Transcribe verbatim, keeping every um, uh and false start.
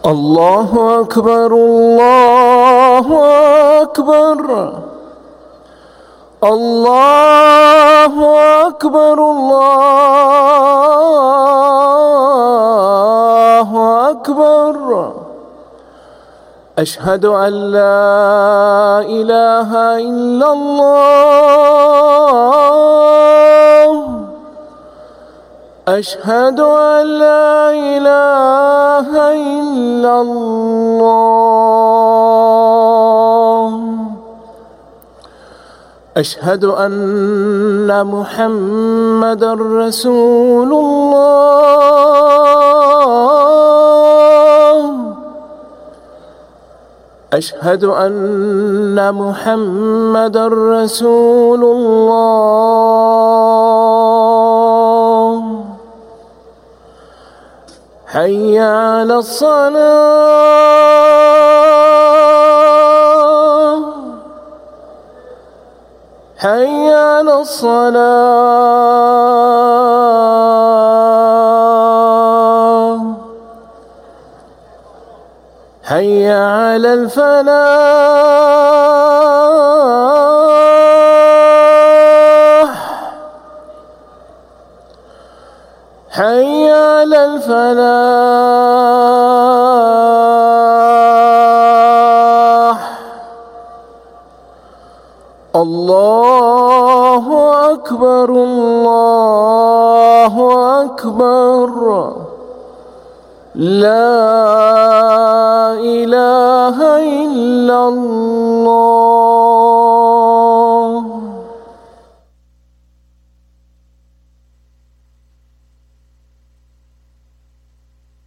الله أكبر الله أكبر الله أكبر الله أكبر. أشهد أن لا إله إلا الله أشهد أن لا إله إلا الله أشهد أن محمدًا رسول الله أشهد أن محمدًا رسول الله. حي على الصلاة حي على الصلاة حي على الفلاح حي على الفلاح. الله أكبر الله أكبر. لا إله إلا الله.